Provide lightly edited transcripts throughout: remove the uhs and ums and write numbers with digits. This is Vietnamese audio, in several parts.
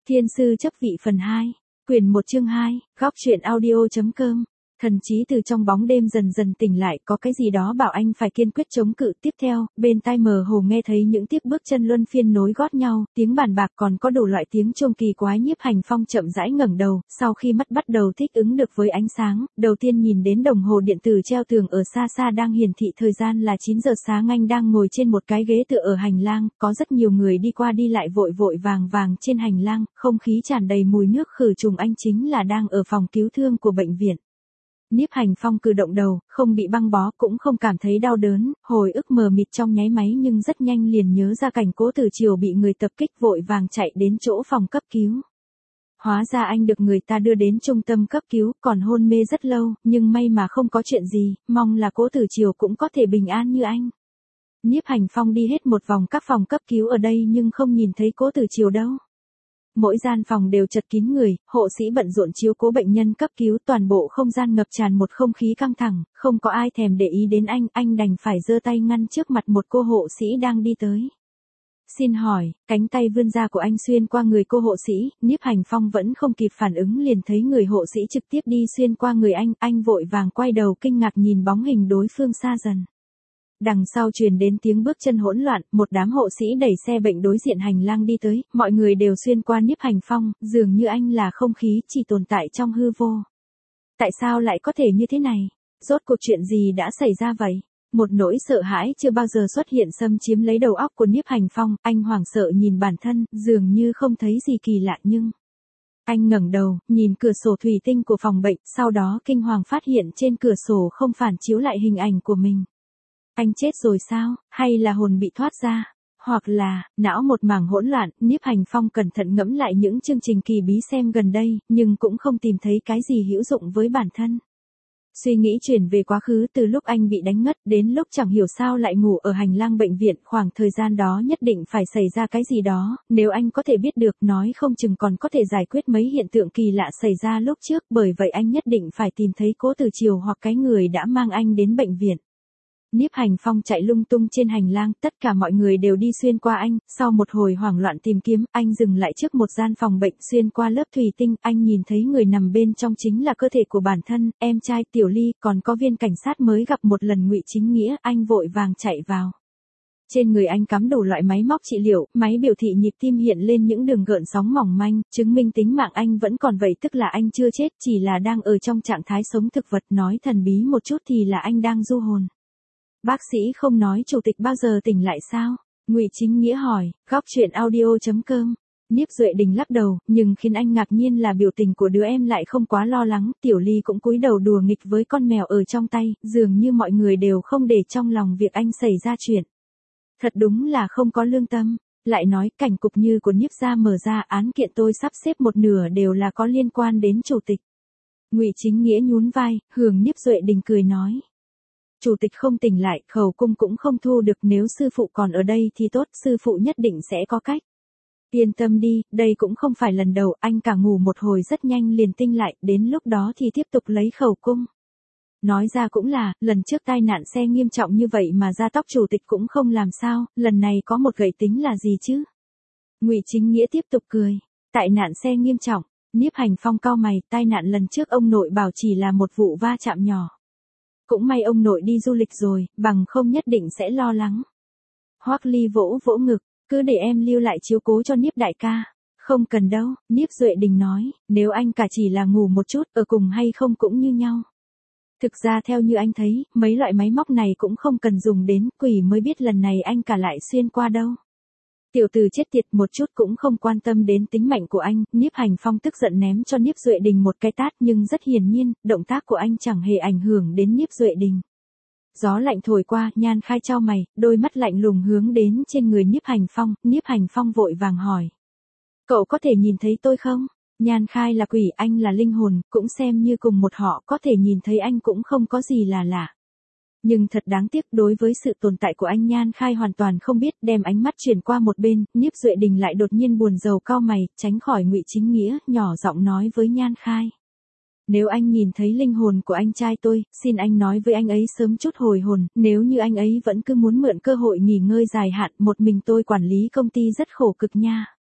Thiên sư chấp vị phần 2, quyển 1 chương 2, góc truyện audio.com. Thần trí từ trong bóng đêm dần dần tỉnh lại, có cái gì đó bảo anh phải kiên quyết chống cự. Tiếp theo, bên tai mờ hồ nghe thấy những tiếng bước chân luân phiên nối gót nhau, tiếng bàn bạc còn có đủ loại tiếng chuông kỳ quái. Nhiếp Hành Phong chậm rãi ngẩng đầu, sau khi mắt bắt đầu thích ứng được với ánh sáng, đầu tiên nhìn đến đồng hồ điện tử treo tường ở xa xa đang hiển thị thời gian là 9 giờ sáng. Anh đang ngồi trên một cái ghế tựa ở hành lang, có rất nhiều người đi qua đi lại vội vội vàng vàng trên hành lang, không khí tràn đầy mùi nước khử trùng. Anh chính là đang ở phòng cứu thương của bệnh viện. Nhiếp Hành Phong cử động đầu, không bị băng bó cũng không cảm thấy đau đớn, hồi ức mờ mịt trong nháy máy nhưng rất nhanh liền nhớ ra cảnh Cố Tử Triều bị người tập kích, vội vàng chạy đến chỗ phòng cấp cứu. Hóa ra anh được người ta đưa đến trung tâm cấp cứu, còn hôn mê rất lâu, nhưng may mà không có chuyện gì, mong là Cố Tử Triều cũng có thể bình an như anh. Nhiếp Hành Phong đi hết một vòng các phòng cấp cứu ở đây nhưng không nhìn thấy Cố Tử Triều đâu. Mỗi gian phòng đều chật kín người, hộ sĩ bận rộn chiếu cố bệnh nhân cấp cứu, toàn bộ không gian ngập tràn một không khí căng thẳng, không có ai thèm để ý đến anh đành phải giơ tay ngăn trước mặt một cô hộ sĩ đang đi tới. Xin hỏi, cánh tay vươn ra của anh xuyên qua người cô hộ sĩ, Nhiếp Hành Phong vẫn không kịp phản ứng liền thấy người hộ sĩ trực tiếp đi xuyên qua người anh vội vàng quay đầu kinh ngạc nhìn bóng hình đối phương xa dần. Đằng sau truyền đến tiếng bước chân hỗn loạn, một đám hộ sĩ đẩy xe bệnh đối diện hành lang đi tới, mọi người đều xuyên qua Nhiếp Hành Phong, dường như anh là không khí chỉ tồn tại trong hư vô. Tại sao lại có thể như thế này? Rốt cuộc chuyện gì đã xảy ra vậy? Một nỗi sợ hãi chưa bao giờ xuất hiện xâm chiếm lấy đầu óc của Nhiếp Hành Phong, anh hoảng sợ nhìn bản thân, dường như không thấy gì kỳ lạ nhưng... Anh ngẩng đầu, nhìn cửa sổ thủy tinh của phòng bệnh, sau đó kinh hoàng phát hiện trên cửa sổ không phản chiếu lại hình ảnh của mình. Anh chết rồi sao, hay là hồn bị thoát ra, hoặc là, não một mảng hỗn loạn. Nhiếp Hành Phong cẩn thận ngẫm lại những chương trình kỳ bí xem gần đây, nhưng cũng không tìm thấy cái gì hữu dụng với bản thân. Suy nghĩ chuyển về quá khứ, từ lúc anh bị đánh ngất đến lúc chẳng hiểu sao lại ngủ ở hành lang bệnh viện, khoảng thời gian đó nhất định phải xảy ra cái gì đó, nếu anh có thể biết được nói không chừng còn có thể giải quyết mấy hiện tượng kỳ lạ xảy ra lúc trước, bởi vậy anh nhất định phải tìm thấy Cố Tử Triều hoặc cái người đã mang anh đến bệnh viện. Nhiếp Hành Phong chạy lung tung trên hành lang, tất cả mọi người đều đi xuyên qua anh, sau một hồi hoảng loạn tìm kiếm, anh dừng lại trước một gian phòng bệnh, xuyên qua lớp thủy tinh, anh nhìn thấy người nằm bên trong chính là cơ thể của bản thân, em trai Tiểu Ly, còn có viên cảnh sát mới gặp một lần Ngụy Chính Nghĩa, anh vội vàng chạy vào. Trên người anh cắm đủ loại máy móc trị liệu, máy biểu thị nhịp tim hiện lên những đường gợn sóng mỏng manh, chứng minh tính mạng anh vẫn còn, vậy tức là anh chưa chết, chỉ là đang ở trong trạng thái sống thực vật, nói thần bí một chút thì là anh đang du hồn. Bác sĩ không nói chủ tịch bao giờ tỉnh lại sao? Ngụy Chính Nghĩa hỏi, góc truyện audio.com. Nhiếp Duệ Đình lắc đầu, nhưng khiến anh ngạc nhiên là biểu tình của đứa em lại không quá lo lắng, Tiểu Ly cũng cúi đầu đùa nghịch với con mèo ở trong tay, dường như mọi người đều không để trong lòng việc anh xảy ra chuyện. Thật đúng là không có lương tâm, lại nói cảnh cục như của Nhiếp gia mở ra, án kiện tôi sắp xếp một nửa đều là có liên quan đến chủ tịch. Ngụy Chính Nghĩa nhún vai, hướng Nhiếp Duệ Đình cười nói. Chủ tịch không tỉnh lại, khẩu cung cũng không thu được, nếu sư phụ còn ở đây thì tốt, sư phụ nhất định sẽ có cách. Yên tâm đi, đây cũng không phải lần đầu, anh cả ngủ một hồi rất nhanh liền tinh lại, đến lúc đó thì tiếp tục lấy khẩu cung. Nói ra cũng là, lần trước tai nạn xe nghiêm trọng như vậy mà da tóc chủ tịch cũng không làm sao, lần này có một gậy tính là gì chứ? Ngụy Chính Nghĩa tiếp tục cười, tại nạn xe nghiêm trọng. Nhiếp Hành Phong cau mày, tai nạn lần trước ông nội bảo chỉ là một vụ va chạm nhỏ. Cũng may ông nội đi du lịch rồi, bằng không nhất định sẽ lo lắng. Hoắc Ly vỗ vỗ ngực, cứ để em lưu lại chiếu cố cho Nhiếp đại ca. Không cần đâu, Nhiếp Duệ Đình nói, nếu anh cả chỉ là ngủ một chút, ở cùng hay không cũng như nhau. Thực ra theo như anh thấy, mấy loại máy móc này cũng không cần dùng đến, quỷ mới biết lần này anh cả lại xuyên qua đâu. Tiểu tử chết tiệt, một chút cũng không quan tâm đến tính mệnh của anh. Nhiếp Hành Phong tức giận ném cho Nhiếp Duệ Đình một cái tát, nhưng rất hiển nhiên, động tác của anh chẳng hề ảnh hưởng đến Nhiếp Duệ Đình. Gió lạnh thổi qua, Nhan Khai chau mày, đôi mắt lạnh lùng hướng đến trên người Nhiếp Hành Phong. Nhiếp Hành Phong vội vàng hỏi, cậu có thể nhìn thấy tôi không? Nhan Khai là quỷ, anh là linh hồn, cũng xem như cùng một họ, có thể nhìn thấy anh cũng không có gì là lạ. Nhưng thật đáng tiếc, đối với sự tồn tại của anh Nhan Khai hoàn toàn không biết, đem ánh mắt chuyển qua một bên, Nhiếp Duệ Đình lại đột nhiên buồn rầu cau mày, tránh khỏi Ngụy Chính Nghĩa, nhỏ giọng nói với Nhan Khai. Nếu anh nhìn thấy linh hồn của anh trai tôi, xin anh nói với anh ấy sớm chút hồi hồn, nếu như anh ấy vẫn cứ muốn mượn cơ hội nghỉ ngơi dài hạn, một mình tôi quản lý công ty rất khổ cực nha.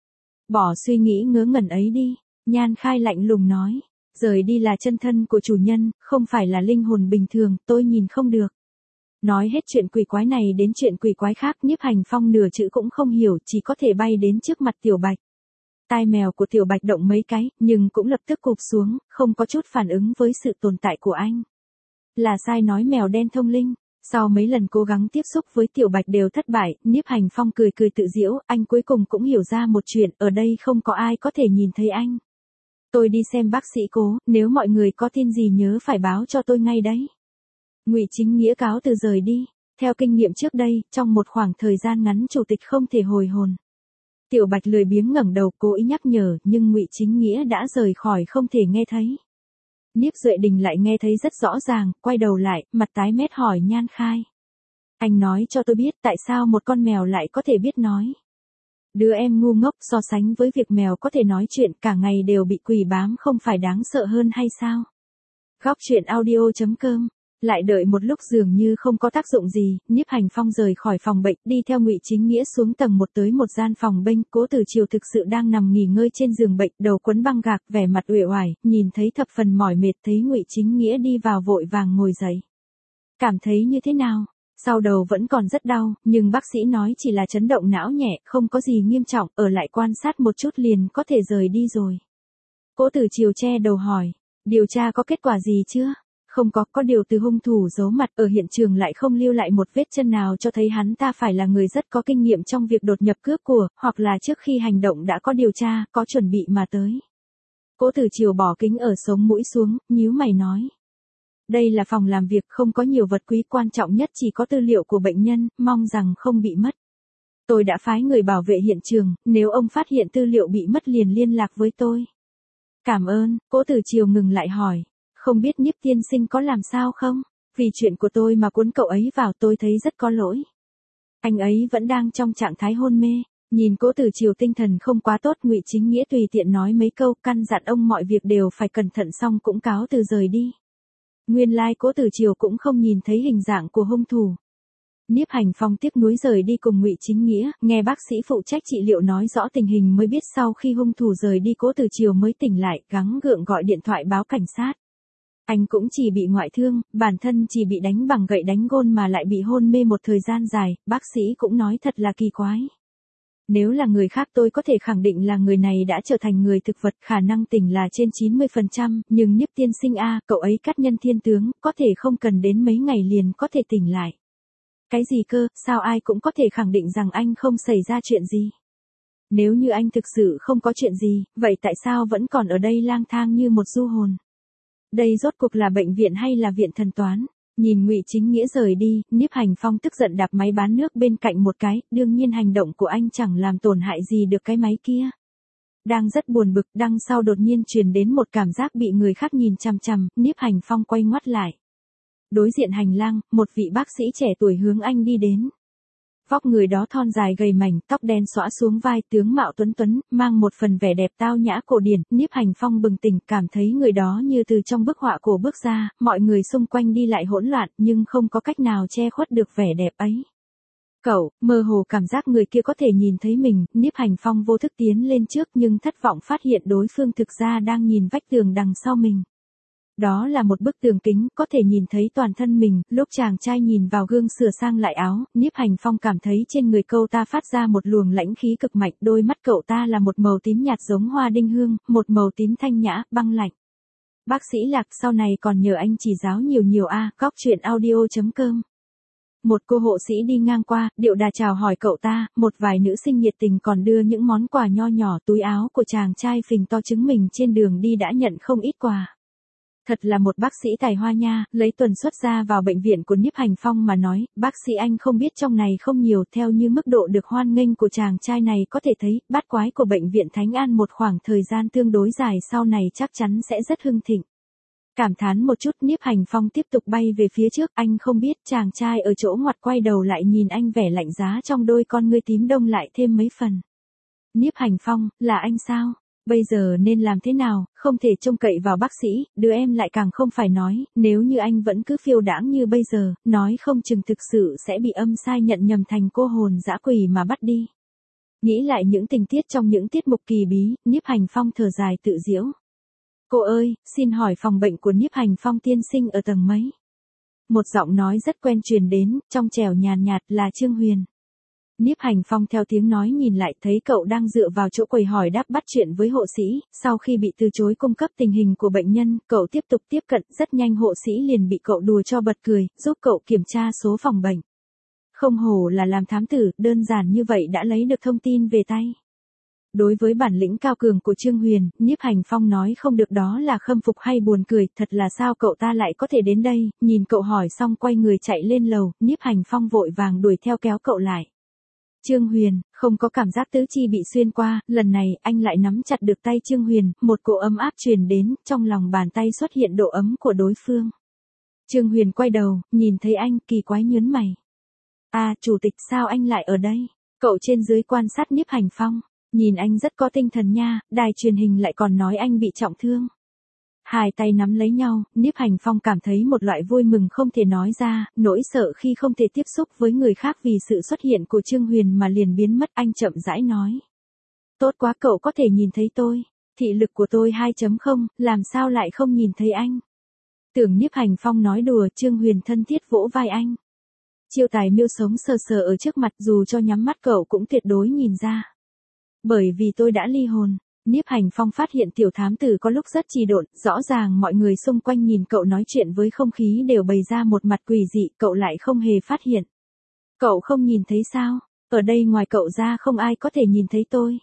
Bỏ suy nghĩ ngớ ngẩn ấy đi, Nhan Khai lạnh lùng nói. Rời đi là chân thân của chủ nhân, không phải là linh hồn bình thường, tôi nhìn không được. Nói hết chuyện quỷ quái này đến chuyện quỷ quái khác, Nhiếp Hành Phong nửa chữ cũng không hiểu, chỉ có thể bay đến trước mặt Tiểu Bạch. Tai mèo của Tiểu Bạch động mấy cái, nhưng cũng lập tức cụp xuống, không có chút phản ứng với sự tồn tại của anh. Là sai nói mèo đen thông linh. Sau mấy lần cố gắng tiếp xúc với Tiểu Bạch đều thất bại, Nhiếp Hành Phong cười cười tự giễu, anh cuối cùng cũng hiểu ra một chuyện, ở đây không có ai có thể nhìn thấy anh. Tôi đi xem bác sĩ Cố, nếu mọi người có tin gì nhớ phải báo cho tôi ngay đấy. Ngụy Chính Nghĩa cáo từ rời đi. Theo kinh nghiệm trước đây, trong một khoảng thời gian ngắn chủ tịch không thể hồi hồn. Tiểu Bạch lười biếng ngẩng đầu cố ý nhắc nhở, nhưng Ngụy Chính Nghĩa đã rời khỏi không thể nghe thấy. Niếp Duệ Đình lại nghe thấy rất rõ ràng, quay đầu lại, mặt tái mét hỏi Nhan Khai. Anh nói cho tôi biết tại sao một con mèo lại có thể biết nói. Đứa em ngu ngốc, so sánh với việc mèo có thể nói chuyện cả ngày đều bị quỷ bám không phải đáng sợ hơn hay sao? Góc truyện audio.com. Lại đợi một lúc dường như không có tác dụng gì, Nhiếp Hành Phong rời khỏi phòng bệnh, đi theo Ngụy Chính Nghĩa xuống tầng 1 tới một gian phòng bênh. Cố Tử Triều thực sự đang nằm nghỉ ngơi trên giường bệnh, đầu quấn băng gạc, vẻ mặt uể oải, nhìn thấy thập phần mỏi mệt, thấy Ngụy Chính Nghĩa đi vào vội vàng ngồi dậy. Cảm thấy như thế nào? Sau đầu vẫn còn rất đau, nhưng bác sĩ nói chỉ là chấn động não nhẹ, không có gì nghiêm trọng, ở lại quan sát một chút liền có thể rời đi rồi. Cố Tử Triều che đầu hỏi, điều tra có kết quả gì chưa? Không có điều từ hung thủ giấu mặt ở hiện trường lại không lưu lại một vết chân nào cho thấy hắn ta phải là người rất có kinh nghiệm trong việc đột nhập cướp của, hoặc là trước khi hành động đã có điều tra, có chuẩn bị mà tới. Cố Tử Triều bỏ kính ở sống mũi xuống, nhíu mày nói. Đây là phòng làm việc không có nhiều vật quý, quan trọng nhất chỉ có tư liệu của bệnh nhân, mong rằng không bị mất. Tôi đã phái người bảo vệ hiện trường, nếu ông phát hiện tư liệu bị mất liền liên lạc với tôi. Cảm ơn. Cố Tử Triều ngừng lại hỏi. Không biết Nhiếp tiên sinh có làm sao không? Vì chuyện của tôi mà cuốn cậu ấy vào tôi thấy rất có lỗi. Anh ấy vẫn đang trong trạng thái hôn mê. Nhìn Cố Tử Triều tinh thần không quá tốt, Ngụy Chính Nghĩa tùy tiện nói mấy câu, căn dặn ông mọi việc đều phải cẩn thận, xong cũng cáo từ rời đi. Nguyên lai Cố Tử Triều cũng không nhìn thấy hình dạng của hung thủ. Nhiếp Hành Phong tiếc nuối rời đi cùng Ngụy Chính Nghĩa, nghe bác sĩ phụ trách trị liệu nói rõ tình hình mới biết sau khi hung thủ rời đi Cố Tử Triều mới tỉnh lại, gắng gượng gọi điện thoại báo cảnh sát. Anh cũng chỉ bị ngoại thương, bản thân chỉ bị đánh bằng gậy đánh gôn mà lại bị hôn mê một thời gian dài, bác sĩ cũng nói thật là kỳ quái. Nếu là người khác tôi có thể khẳng định là người này đã trở thành người thực vật, khả năng tỉnh là trên 90%, nhưng Nhiếp tiên sinh cậu ấy cắt nhân thiên tướng, có thể không cần đến mấy ngày liền có thể tỉnh lại. Cái gì cơ, sao ai cũng có thể khẳng định rằng anh không xảy ra chuyện gì? Nếu như anh thực sự không có chuyện gì, vậy tại sao vẫn còn ở đây lang thang như một du hồn? Đây rốt cuộc là bệnh viện hay là viện thần toán? Nhìn Ngụy Chính Nghĩa rời đi, Nhiếp Hành Phong tức giận đạp máy bán nước bên cạnh một cái, đương nhiên hành động của anh chẳng làm tổn hại gì được cái máy kia. Đang rất buồn bực, đằng sau đột nhiên truyền đến một cảm giác bị người khác nhìn chằm chằm, Nhiếp Hành Phong quay ngoắt lại. Đối diện hành lang, một vị bác sĩ trẻ tuổi hướng anh đi đến. Vóc người đó thon dài gầy mảnh, tóc đen xõa xuống vai, tướng mạo tuấn tuấn, mang một phần vẻ đẹp tao nhã cổ điển. Nhiếp Hành Phong bừng tỉnh, cảm thấy người đó như từ trong bức họa cổ bước ra, mọi người xung quanh đi lại hỗn loạn, nhưng không có cách nào che khuất được vẻ đẹp ấy. Cậu, mơ hồ cảm giác người kia có thể nhìn thấy mình, Nhiếp Hành Phong vô thức tiến lên trước nhưng thất vọng phát hiện đối phương thực ra đang nhìn vách tường đằng sau mình. Đó là một bức tường kính, có thể nhìn thấy toàn thân mình. Lúc chàng trai nhìn vào gương sửa sang lại áo, Nhiếp Hành Phong cảm thấy trên người cậu ta phát ra một luồng lãnh khí cực mạnh, đôi mắt cậu ta là một màu tím nhạt giống hoa đinh hương, một màu tím thanh nhã, băng lạnh. Bác sĩ Lạc, sau này còn nhờ anh chỉ giáo nhiều góc truyện audio.com. Một cô hộ sĩ đi ngang qua, điệu đà chào hỏi cậu ta, một vài nữ sinh nhiệt tình còn đưa những món quà nho nhỏ. Túi áo của chàng trai phình to chứng mình trên đường đi đã nhận không ít quà. Thật là một bác sĩ tài hoa nha, lấy tuần suất ra vào bệnh viện của Nhiếp Hành Phong mà nói, bác sĩ anh không biết trong này không nhiều, theo như mức độ được hoan nghênh của chàng trai này có thể thấy, bát quái của bệnh viện Thánh An một khoảng thời gian tương đối dài sau này chắc chắn sẽ rất hưng thịnh. Cảm thán một chút, Nhiếp Hành Phong tiếp tục bay về phía trước, anh không biết chàng trai ở chỗ ngoặt quay đầu lại nhìn anh, vẻ lạnh giá trong đôi con ngươi tím đông lại thêm mấy phần. Nhiếp Hành Phong, là anh sao? Bây giờ nên làm thế nào, không thể trông cậy vào bác sĩ, đứa em lại càng không phải nói, nếu như anh vẫn cứ phiêu đãng như bây giờ, nói không chừng thực sự sẽ bị âm sai nhận nhầm thành cô hồn dã quỷ mà bắt đi. Nghĩ lại những tình tiết trong những tiết mục kỳ bí, Nhiếp Hành Phong thở dài tự giễu. Cô ơi, xin hỏi phòng bệnh của Nhiếp Hành Phong tiên sinh ở tầng mấy? Một giọng nói rất quen truyền đến, trong trẻo nhàn nhạt là Trương Huyền. Nhiếp Hành Phong theo tiếng nói nhìn lại thấy cậu đang dựa vào chỗ quầy hỏi đáp bắt chuyện với hộ sĩ, sau khi bị từ chối cung cấp tình hình của bệnh nhân, cậu tiếp tục tiếp cận, rất nhanh hộ sĩ liền bị cậu đùa cho bật cười, giúp cậu kiểm tra số phòng bệnh. Không hổ là làm thám tử, đơn giản như vậy đã lấy được thông tin về tay. Đối với bản lĩnh cao cường của Trương Huyền, Nhiếp Hành Phong nói không được đó là khâm phục hay buồn cười, thật là sao cậu ta lại có thể đến đây, nhìn cậu hỏi xong quay người chạy lên lầu, Nhiếp Hành Phong vội vàng đuổi theo kéo cậu lại. Trương Huyền, không có cảm giác tứ chi bị xuyên qua, lần này anh lại nắm chặt được tay Trương Huyền, một cỗ ấm áp truyền đến, trong lòng bàn tay xuất hiện độ ấm của đối phương. Trương Huyền quay đầu, nhìn thấy anh, kỳ quái nhớn mày. À, chủ tịch sao anh lại ở đây? Cậu trên dưới quan sát Nhiếp Hành Phong. Nhìn anh rất có tinh thần nha, đài truyền hình lại còn nói anh bị trọng thương. Hai tay nắm lấy nhau, Nhiếp Hành Phong cảm thấy một loại vui mừng không thể nói ra, nỗi sợ khi không thể tiếp xúc với người khác vì sự xuất hiện của Trương Huyền mà liền biến mất. Anh chậm rãi nói. Tốt quá, cậu có thể nhìn thấy tôi. Thị lực của tôi 2.0, làm sao lại không nhìn thấy anh? Tưởng Nhiếp Hành Phong nói đùa, Trương Huyền thân thiết vỗ vai anh. Chiêu tài miêu sống sờ sờ ở trước mặt, dù cho nhắm mắt cậu cũng tuyệt đối nhìn ra. Bởi vì tôi đã ly hôn. Nhiếp Hành Phong phát hiện tiểu thám tử có lúc rất trì độn, rõ ràng mọi người xung quanh nhìn cậu nói chuyện với không khí đều bày ra một mặt quỷ dị, cậu lại không hề phát hiện. Cậu không nhìn thấy sao? Ở đây ngoài cậu ra không ai có thể nhìn thấy tôi.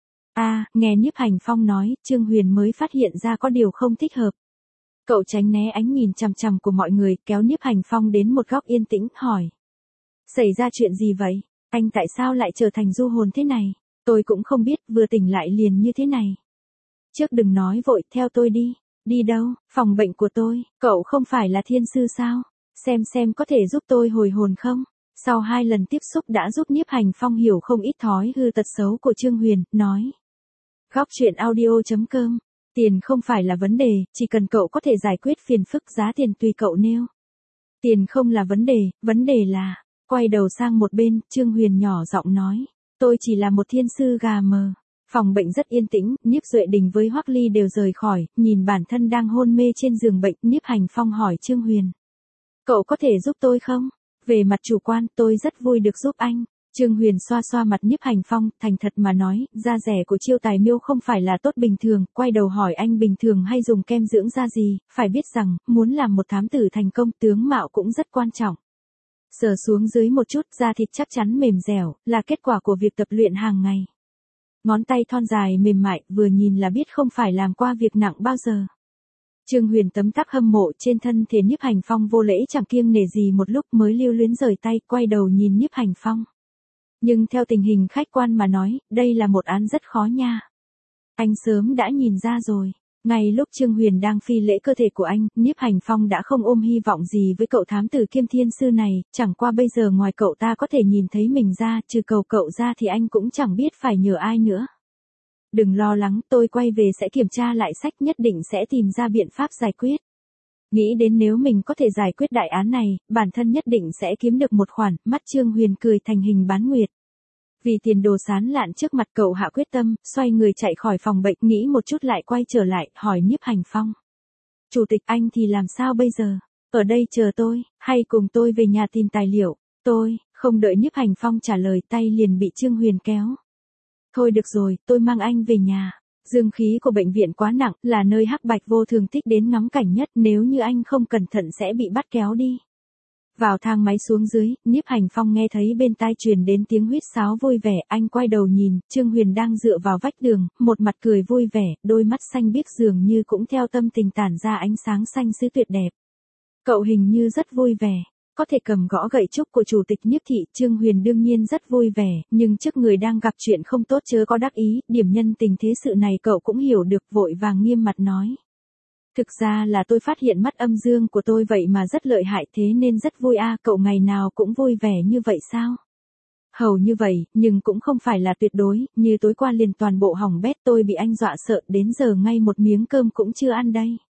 À, nghe Nhiếp Hành Phong nói, Trương Huyền mới phát hiện ra có điều không thích hợp. Cậu tránh né ánh nhìn chằm chằm của mọi người, kéo Nhiếp Hành Phong đến một góc yên tĩnh, hỏi. Xảy ra chuyện gì vậy? Anh tại sao lại trở thành du hồn thế này? Tôi cũng không biết, vừa tỉnh lại liền như thế này. Trước đừng nói vội, theo tôi đi. Đi đâu? Phòng bệnh của tôi. Cậu không phải là thiên sư sao? Xem có thể giúp tôi hồi hồn không? Sau 2 lần tiếp xúc đã giúp Nhiếp Hành Phong hiểu không ít thói hư tật xấu của Trương Huyền, nói. Góc chuyện audio.com. Tiền không phải là vấn đề, chỉ cần cậu có thể giải quyết phiền phức giá tiền tùy cậu nêu. Tiền không là vấn đề là. Quay đầu sang một bên, Trương Huyền nhỏ giọng nói. Tôi chỉ là một thiên sư gà mờ. Phòng bệnh rất yên tĩnh, Nhiếp Duệ Đình với Hoắc Ly đều rời khỏi, nhìn bản thân đang hôn mê trên giường bệnh, Nhiếp Hành Phong hỏi Trương Huyền. Cậu có thể giúp tôi không? Về mặt chủ quan, tôi rất vui được giúp anh. Trương Huyền xoa xoa mặt Nhiếp Hành Phong, thành thật mà nói, da rẻ của Chiêu Tài Miêu không phải là tốt bình thường, quay đầu hỏi anh bình thường hay dùng kem dưỡng da gì, phải biết rằng, muốn làm một thám tử thành công, tướng mạo cũng rất quan trọng. Sờ xuống dưới một chút, da thịt chắc chắn mềm dẻo, là kết quả của việc tập luyện hàng ngày. Ngón tay thon dài mềm mại, vừa nhìn là biết không phải làm qua việc nặng bao giờ. Trương Huyền tấm tắc hâm mộ, trên thân thể Nhiếp Hành Phong vô lễ chẳng kiêng nể gì, một lúc mới lưu luyến rời tay, quay đầu nhìn Nhiếp Hành Phong. Nhưng theo tình hình khách quan mà nói, đây là một án rất khó nha. Anh sớm đã nhìn ra rồi. Ngay lúc Trương Huyền đang phi lễ cơ thể của anh, Nhiếp Hành Phong đã không ôm hy vọng gì với cậu thám tử kiêm thiên sư này, chẳng qua bây giờ ngoài cậu ta có thể nhìn thấy mình ra, trừ cầu cậu ra thì anh cũng chẳng biết phải nhờ ai nữa. Đừng lo lắng, tôi quay về sẽ kiểm tra lại sách, nhất định sẽ tìm ra biện pháp giải quyết. Nghĩ đến nếu mình có thể giải quyết đại án này, bản thân nhất định sẽ kiếm được một khoản, mắt Trương Huyền cười thành hình bán nguyệt. Vì tiền đồ sán lạn trước mặt cậu hạ quyết tâm, xoay người chạy khỏi phòng bệnh, nghĩ một chút lại quay trở lại, hỏi Nhiếp Hành Phong. Chủ tịch, anh thì làm sao bây giờ? Ở đây chờ tôi, hay cùng tôi về nhà tìm tài liệu? Tôi, không đợi Nhiếp Hành Phong trả lời, tay liền bị Trương Huyền kéo. Thôi được rồi, tôi mang anh về nhà. Dương khí của bệnh viện quá nặng, là nơi Hắc Bạch Vô Thường thích đến ngắm cảnh nhất, nếu như anh không cẩn thận sẽ bị bắt kéo đi. Vào thang máy xuống dưới, Nhiếp Hành Phong nghe thấy bên tai truyền đến tiếng huýt sáo vui vẻ, anh quay đầu nhìn, Trương Huyền đang dựa vào vách đường, một mặt cười vui vẻ, đôi mắt xanh biếc dường như cũng theo tâm tình tản ra ánh sáng xanh sứ tuyệt đẹp. Cậu hình như rất vui vẻ, có thể cầm gõ gậy trúc của chủ tịch Nhiếp thị, Trương Huyền đương nhiên rất vui vẻ, nhưng trước người đang gặp chuyện không tốt chớ có đắc ý, điểm nhân tình thế sự này cậu cũng hiểu được, vội vàng nghiêm mặt nói. Thực ra là tôi phát hiện mắt âm dương của tôi vậy mà rất lợi hại, thế nên rất vui a. Cậu ngày nào cũng vui vẻ như vậy sao? Hầu như vậy, nhưng cũng không phải là tuyệt đối, như tối qua liền toàn bộ hỏng bét, tôi bị anh dọa sợ, đến giờ ngay một miếng cơm cũng chưa ăn đây.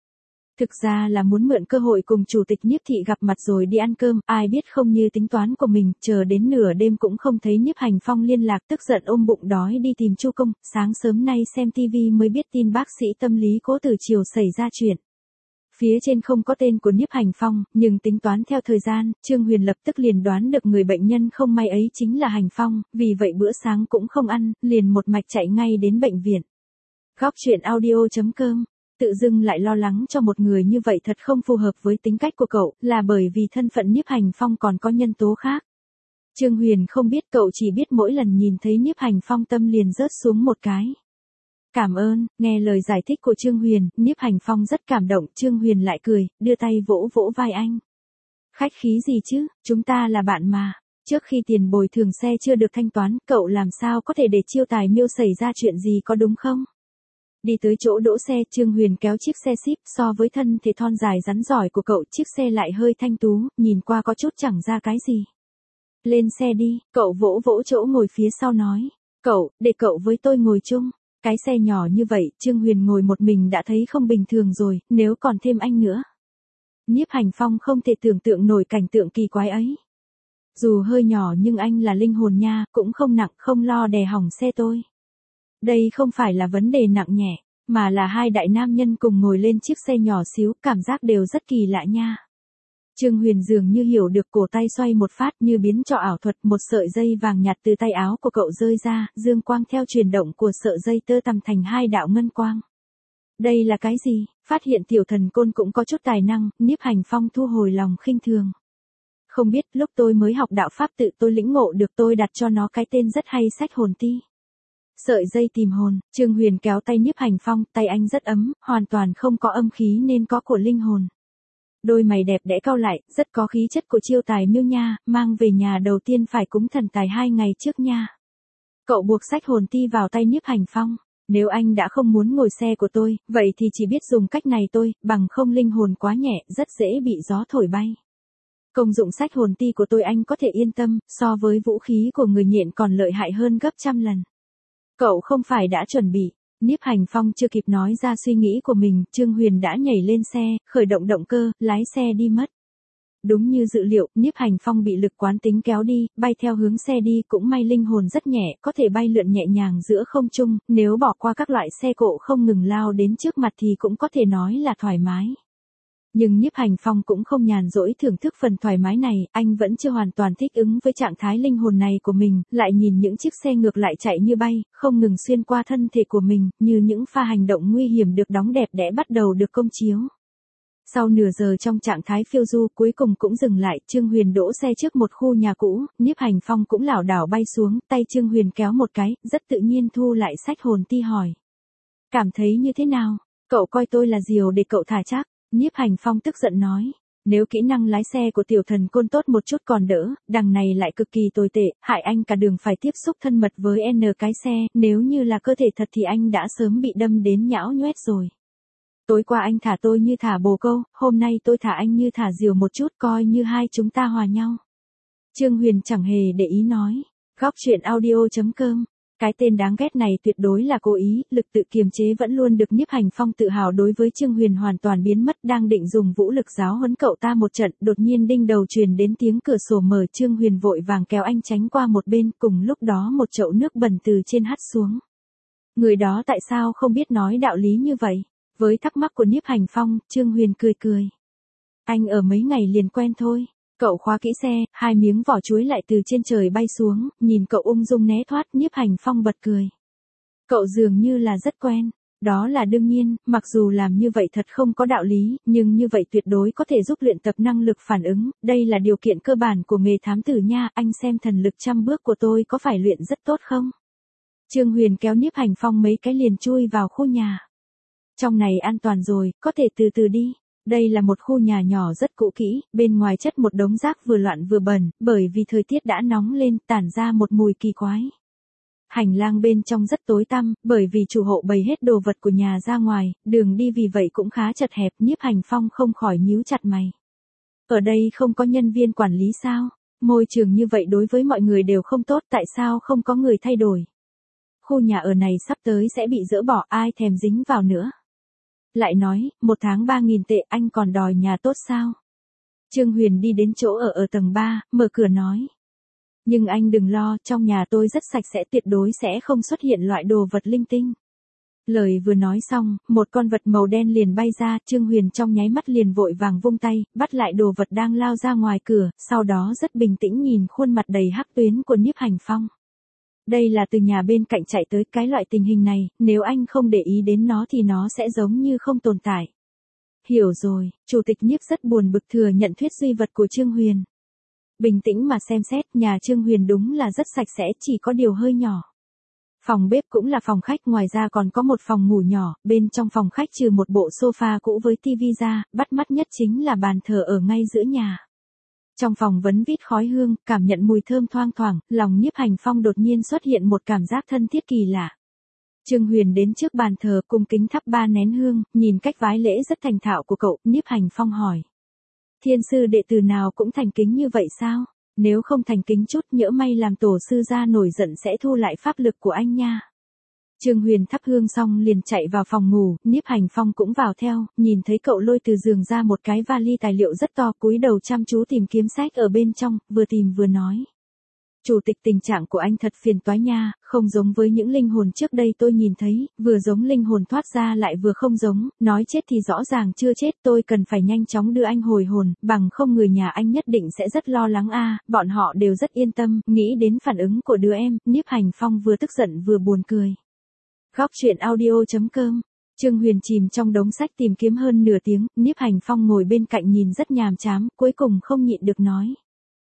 Thực ra là muốn mượn cơ hội cùng chủ tịch Nhiếp thị gặp mặt rồi đi ăn cơm, ai biết không như tính toán của mình, chờ đến nửa đêm cũng không thấy Nhiếp Hành Phong liên lạc, tức giận ôm bụng đói đi tìm Chu Công, sáng sớm nay xem tivi mới biết tin bác sĩ tâm lý Cố Tử Triều xảy ra chuyện. Phía trên không có tên của Nhiếp Hành Phong, nhưng tính toán theo thời gian, Trương Huyền lập tức liền đoán được người bệnh nhân không may ấy chính là Hành Phong, vì vậy bữa sáng cũng không ăn, liền một mạch chạy ngay đến bệnh viện. Góc truyện audio.com. Tự dưng lại lo lắng cho một người như vậy thật không phù hợp với tính cách của cậu, là bởi vì thân phận Nhiếp Hành Phong còn có nhân tố khác. Trương Huyền không biết, cậu chỉ biết mỗi lần nhìn thấy Nhiếp Hành Phong tâm liền rớt xuống một cái. Cảm ơn, nghe lời giải thích của Trương Huyền, Nhiếp Hành Phong rất cảm động, Trương Huyền lại cười, đưa tay vỗ vỗ vai anh. Khách khí gì chứ, chúng ta là bạn mà. Trước khi tiền bồi thường xe chưa được thanh toán, cậu làm sao có thể để Chiêu Tài Miêu xảy ra chuyện gì, có đúng không? Đi tới chỗ đỗ xe, Trương Huyền kéo chiếc xe ship, so với thân thể thon dài rắn giỏi của cậu, chiếc xe lại hơi thanh tú, nhìn qua có chút chẳng ra cái gì. Lên xe đi, cậu vỗ vỗ chỗ ngồi phía sau nói. Cậu, để cậu với tôi ngồi chung. Cái xe nhỏ như vậy, Trương Huyền ngồi một mình đã thấy không bình thường rồi, nếu còn thêm anh nữa. Nhiếp Hành Phong không thể tưởng tượng nổi cảnh tượng kỳ quái ấy. Dù hơi nhỏ nhưng anh là linh hồn nha, cũng không nặng, không lo đè hỏng xe tôi. Đây không phải là vấn đề nặng nhẹ, mà là hai đại nam nhân cùng ngồi lên chiếc xe nhỏ xíu, cảm giác đều rất kỳ lạ nha. Trương Huyền dường như hiểu được, cổ tay xoay một phát như biến cho ảo thuật, một sợi dây vàng nhạt từ tay áo của cậu rơi ra, dương quang theo chuyển động của sợi dây tơ tằm thành hai đạo ngân quang. Đây là cái gì? Phát hiện Tiểu Thần Côn cũng có chút tài năng, Nhiếp Hành Phong thu hồi lòng khinh thường. Không biết, lúc tôi mới học đạo pháp tự tôi lĩnh ngộ được, tôi đặt cho nó cái tên rất hay, Sách Hồn Ti. Sợi dây tìm hồn, Trương Huyền kéo tay Nhiếp Hành Phong, tay anh rất ấm, hoàn toàn không có âm khí nên có của linh hồn. Đôi mày đẹp đẽ cau lại, rất có khí chất của Chiêu Tài Miêu nha, mang về nhà đầu tiên phải cúng thần tài 2 ngày trước nha. Cậu buộc Sách Hồn Ti vào tay Nhiếp Hành Phong. Nếu anh đã không muốn ngồi xe của tôi, vậy thì chỉ biết dùng cách này tôi, bằng không linh hồn quá nhẹ, rất dễ bị gió thổi bay. Công dụng Sách Hồn Ti của tôi anh có thể yên tâm, so với vũ khí của người nhện còn lợi hại hơn gấp trăm lần. Cậu không phải đã chuẩn bị. Nhiếp Hành Phong chưa kịp nói ra suy nghĩ của mình, Trương Huyền đã nhảy lên xe, khởi động động cơ, lái xe đi mất. Đúng như dự liệu, Nhiếp Hành Phong bị lực quán tính kéo đi, bay theo hướng xe đi, cũng may linh hồn rất nhẹ, có thể bay lượn nhẹ nhàng giữa không trung, nếu bỏ qua các loại xe cộ không ngừng lao đến trước mặt thì cũng có thể nói là thoải mái. Nhưng Nhiếp Hành Phong cũng không nhàn rỗi thưởng thức phần thoải mái này, anh vẫn chưa hoàn toàn thích ứng với trạng thái linh hồn này của mình, lại nhìn những chiếc xe ngược lại chạy như bay, không ngừng xuyên qua thân thể của mình, như những pha hành động nguy hiểm được đóng đẹp đẽ bắt đầu được công chiếu. Sau nửa giờ trong trạng thái phiêu du, cuối cùng cũng dừng lại, Trương Huyền đỗ xe trước một khu nhà cũ, Nhiếp Hành Phong cũng lảo đảo bay xuống, tay Trương Huyền kéo một cái, rất tự nhiên thu lại Sách Hồn Ti hỏi. Cảm thấy như thế nào? Cậu coi tôi là diều để cậu thả chắc. Nhiếp Hành Phong tức giận nói, nếu kỹ năng lái xe của Tiểu Thần Côn tốt một chút còn đỡ, đằng này lại cực kỳ tồi tệ, hại anh cả đường phải tiếp xúc thân mật với N cái xe, nếu như là cơ thể thật thì anh đã sớm bị đâm đến nhão nhoét rồi. Tối qua anh thả tôi như thả bồ câu, hôm nay tôi thả anh như thả diều một chút, coi như hai chúng ta hòa nhau. Trương Huyền chẳng hề để ý nói, góc truyện audio.com. Cái tên đáng ghét này tuyệt đối là cố ý, lực tự kiềm chế vẫn luôn được Nhiếp Hành Phong tự hào đối với Trương Huyền hoàn toàn biến mất, đang định dùng vũ lực giáo huấn cậu ta một trận, đột nhiên đinh đầu truyền đến tiếng cửa sổ mở, Trương Huyền vội vàng kéo anh tránh qua một bên, cùng lúc đó một chậu nước bẩn từ trên hắt xuống. Người đó tại sao không biết nói đạo lý như vậy? Với thắc mắc của Nhiếp Hành Phong, Trương Huyền cười cười. Anh ở mấy ngày liền quen thôi. Cậu khóa kỹ xe, hai miếng vỏ chuối lại từ trên trời bay xuống, nhìn cậu ung dung né thoát, Nhiếp Hành Phong bật cười. Cậu dường như là rất quen. Đó là đương nhiên, mặc dù làm như vậy thật không có đạo lý, nhưng như vậy tuyệt đối có thể giúp luyện tập năng lực phản ứng, đây là điều kiện cơ bản của nghề thám tử nha, anh xem thần lực 100 bước của tôi có phải luyện rất tốt không? Trương Huyền kéo Nhiếp Hành Phong mấy cái liền chui vào khu nhà. Trong này an toàn rồi, có thể từ từ đi. Đây là một khu nhà nhỏ rất cũ kỹ, bên ngoài chất một đống rác vừa loạn vừa bẩn, bởi vì thời tiết đã nóng lên, tản ra một mùi kỳ quái. Hành lang bên trong rất tối tăm, bởi vì chủ hộ bày hết đồ vật của nhà ra ngoài, đường đi vì vậy cũng khá chật hẹp, Nhiếp Hành Phong không khỏi nhíu chặt mày. Ở đây không có nhân viên quản lý sao? Môi trường như vậy đối với mọi người đều không tốt, tại sao không có người thay đổi? Khu nhà ở này sắp tới sẽ bị dỡ bỏ, ai thèm dính vào nữa? Lại nói, 1 tháng 3.000 tệ anh còn đòi nhà tốt sao? Trương Huyền đi đến chỗ ở tầng 3, mở cửa nói. Nhưng anh đừng lo, trong nhà tôi rất sạch sẽ, tuyệt đối sẽ không xuất hiện loại đồ vật linh tinh. Lời vừa nói xong, một con vật màu đen liền bay ra, Trương Huyền trong nháy mắt liền vội vàng vung tay, bắt lại đồ vật đang lao ra ngoài cửa, sau đó rất bình tĩnh nhìn khuôn mặt đầy hắc tuyến của Nhiếp Hành Phong. Đây là từ nhà bên cạnh chạy tới, cái loại tình hình này, nếu anh không để ý đến nó thì nó sẽ giống như không tồn tại. Hiểu rồi, Chủ tịch Nhiếp rất buồn bực thừa nhận thuyết duy vật của Trương Huyền. Bình tĩnh mà xem xét, nhà Trương Huyền đúng là rất sạch sẽ, chỉ có điều hơi nhỏ. Phòng bếp cũng là phòng khách, ngoài ra còn có một phòng ngủ nhỏ, bên trong phòng khách trừ một bộ sofa cũ với tivi ra, bắt mắt nhất chính là bàn thờ ở ngay giữa nhà. Trong phòng vấn vít khói hương, cảm nhận mùi thơm thoang thoảng, lòng Nhiếp Hành Phong đột nhiên xuất hiện một cảm giác thân thiết kỳ lạ. Trương Huyền đến trước bàn thờ cung kính thắp 3 nén hương, nhìn cách vái lễ rất thành thạo của cậu, Nhiếp Hành Phong hỏi. Thiên sư đệ tử nào cũng thành kính như vậy sao? Nếu không thành kính chút, nhỡ may làm tổ sư gia nổi giận sẽ thu lại pháp lực của anh nha. Trương Huyền thắp hương xong liền chạy vào phòng ngủ, Nhiếp Hành Phong cũng vào theo, nhìn thấy cậu lôi từ giường ra một cái vali tài liệu rất to, cúi đầu chăm chú tìm kiếm sách ở bên trong, vừa tìm vừa nói. Chủ tịch, tình trạng của anh thật phiền toái nha, không giống với những linh hồn trước đây tôi nhìn thấy, vừa giống linh hồn thoát ra lại vừa không giống, nói chết thì rõ ràng chưa chết, tôi cần phải nhanh chóng đưa anh hồi hồn, bằng không người nhà anh nhất định sẽ rất lo lắng a. Bọn họ đều rất yên tâm, nghĩ đến phản ứng của đứa em, Nhiếp Hành Phong vừa tức giận vừa buồn cười. Góc truyện audio.com. Trương Huyền chìm trong đống sách tìm kiếm hơn nửa tiếng, Nhiếp Hành Phong ngồi bên cạnh nhìn rất nhàm chán, cuối cùng không nhịn được nói.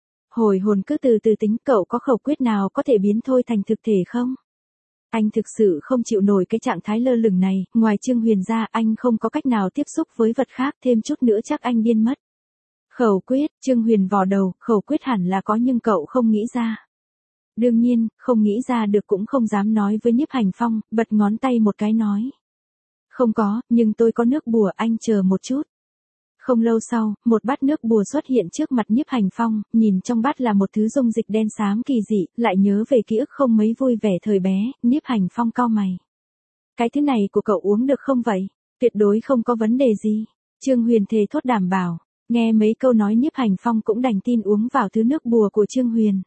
Hồi hồn cứ từ từ tính, cậu có khẩu quyết nào có thể biến thôi thành thực thể không? Anh thực sự không chịu nổi cái trạng thái lơ lửng này, ngoài Trương Huyền ra anh không có cách nào tiếp xúc với vật khác, thêm chút nữa chắc anh điên mất. Khẩu quyết, Trương Huyền vò đầu, khẩu quyết hẳn là có nhưng cậu không nghĩ ra. Đương nhiên, không nghĩ ra được cũng không dám nói với Nhiếp Hành Phong, bật ngón tay một cái nói. Không có, nhưng tôi có nước bùa, anh chờ một chút. Không lâu sau, một bát nước bùa xuất hiện trước mặt Nhiếp Hành Phong, nhìn trong bát là một thứ dung dịch đen xám kỳ dị, lại nhớ về ký ức không mấy vui vẻ thời bé, Nhiếp Hành Phong cau mày. Cái thứ này của cậu uống được không vậy? Tuyệt đối không có vấn đề gì. Trương Huyền thề thốt đảm bảo, nghe mấy câu nói Nhiếp Hành Phong cũng đành tin uống vào thứ nước bùa của Trương Huyền.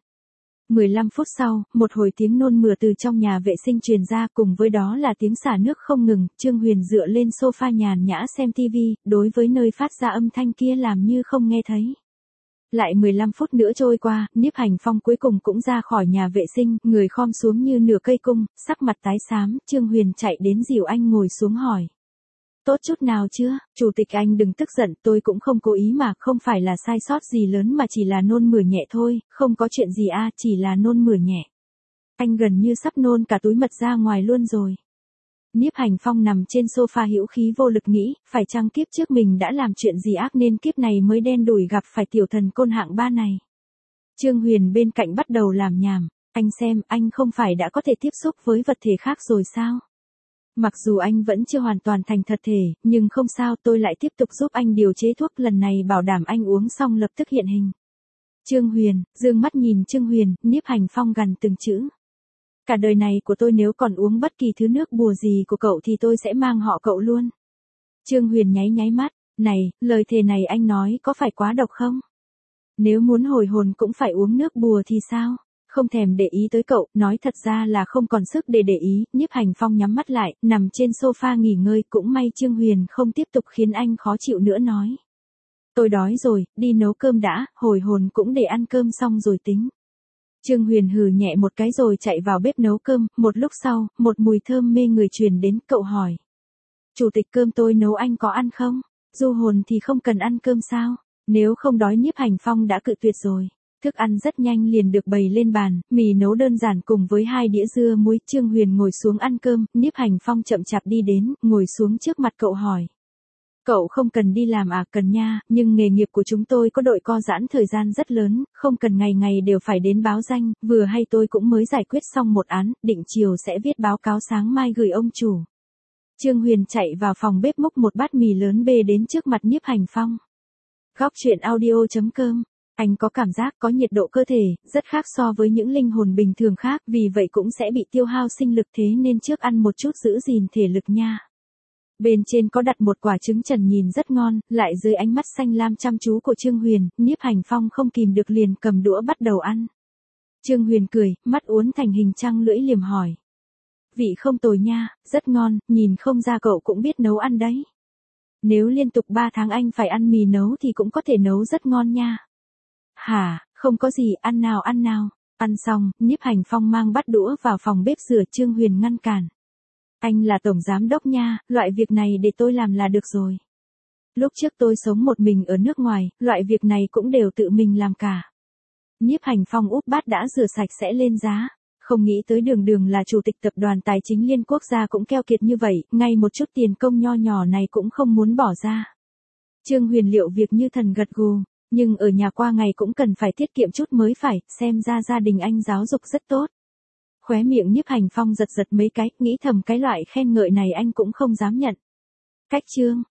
15 phút sau, một hồi tiếng nôn mửa từ trong nhà vệ sinh truyền ra, cùng với đó là tiếng xả nước không ngừng, Trương Huyền dựa lên sofa nhàn nhã xem tivi, đối với nơi phát ra âm thanh kia làm như không nghe thấy. Lại 15 phút nữa trôi qua, Nhiếp Hành Phong cuối cùng cũng ra khỏi nhà vệ sinh, người khom xuống như nửa cây cung, sắc mặt tái xám, Trương Huyền chạy đến dìu anh ngồi xuống hỏi. Tốt chút nào chưa, Chủ tịch anh đừng tức giận, tôi cũng không cố ý mà, không phải là sai sót gì lớn mà chỉ là nôn mửa nhẹ thôi, không có chuyện gì a, chỉ là nôn mửa nhẹ. Anh gần như sắp nôn cả túi mật ra ngoài luôn rồi. Nhiếp Hành Phong nằm trên sofa hữu khí vô lực nghĩ, phải chăng kiếp trước mình đã làm chuyện gì ác nên kiếp này mới đen đủi gặp phải tiểu thần côn hạng 3 này. Trương Huyền bên cạnh bắt đầu làm nhảm, anh xem, anh không phải đã có thể tiếp xúc với vật thể khác rồi sao? Mặc dù anh vẫn chưa hoàn toàn thành thật thể, nhưng không sao, tôi lại tiếp tục giúp anh điều chế thuốc, lần này bảo đảm anh uống xong lập tức hiện hình. Trương Huyền, dương mắt nhìn Trương Huyền, Nhiếp Hành Phong gằn từng chữ. Cả đời này của tôi nếu còn uống bất kỳ thứ nước bùa gì của cậu thì tôi sẽ mang họ cậu luôn. Trương Huyền nháy nháy mắt, này, lời thề này anh nói có phải quá độc không? Nếu muốn hồi hồn cũng phải uống nước bùa thì sao? Không thèm để ý tới cậu, nói thật ra là không còn sức để ý, Nhiếp Hành Phong nhắm mắt lại, nằm trên sofa nghỉ ngơi, cũng may Trương Huyền không tiếp tục khiến anh khó chịu nữa nói. Tôi đói rồi, đi nấu cơm đã, hồi hồn cũng để ăn cơm xong rồi tính. Trương Huyền hừ nhẹ một cái rồi chạy vào bếp nấu cơm, một lúc sau, một mùi thơm mê người truyền đến, cậu hỏi. Chủ tịch, cơm tôi nấu anh có ăn không? Du hồn thì không cần ăn cơm sao? Nếu không đói Nhiếp Hành Phong đã cự tuyệt rồi. Thức ăn rất nhanh liền được bày lên bàn, mì nấu đơn giản cùng với 2 đĩa dưa muối. Trương Huyền ngồi xuống ăn cơm, Nhiếp Hành Phong chậm chạp đi đến, ngồi xuống trước mặt cậu hỏi. Cậu không cần đi làm à? Cần nha, nhưng nghề nghiệp của chúng tôi có đội co giãn thời gian rất lớn, không cần ngày ngày đều phải đến báo danh, vừa hay tôi cũng mới giải quyết xong một án, định chiều sẽ viết báo cáo sáng mai gửi ông chủ. Trương Huyền chạy vào phòng bếp múc một bát mì lớn bê đến trước mặt Nhiếp Hành Phong. Góc truyện audio.com. Anh có cảm giác có nhiệt độ cơ thể, rất khác so với những linh hồn bình thường khác, vì vậy cũng sẽ bị tiêu hao sinh lực, thế nên trước ăn một chút giữ gìn thể lực nha. Bên trên có đặt một quả trứng trần nhìn rất ngon, lại dưới ánh mắt xanh lam chăm chú của Trương Huyền, Nhiếp Hành Phong không kìm được liền cầm đũa bắt đầu ăn. Trương Huyền cười, mắt uốn thành hình trăng lưỡi liềm hỏi. Vị không tồi nha, rất ngon, nhìn không ra cậu cũng biết nấu ăn đấy. Nếu liên tục 3 tháng anh phải ăn mì nấu thì cũng có thể nấu rất ngon nha. Hả, không có gì, ăn nào ăn nào. Ăn xong, Nhiếp Hành Phong mang bát đũa vào phòng bếp rửa. Trương Huyền ngăn cản. Anh là tổng giám đốc nha, loại việc này để tôi làm là được rồi. Lúc trước tôi sống một mình ở nước ngoài, loại việc này cũng đều tự mình làm cả. Nhiếp Hành Phong úp bát đã rửa sạch sẽ lên giá. Không nghĩ tới Đường Đường là chủ tịch tập đoàn tài chính liên quốc gia cũng keo kiệt như vậy, ngay một chút tiền công nho nhỏ này cũng không muốn bỏ ra. Trương Huyền liệu việc như thần gật gù, nhưng ở nhà qua ngày cũng cần phải tiết kiệm chút mới phải, xem ra gia đình anh giáo dục rất tốt. Khóe miệng Nhiếp Hành Phong giật giật mấy cái, nghĩ thầm cái loại khen ngợi này anh cũng không dám nhận. Cách chương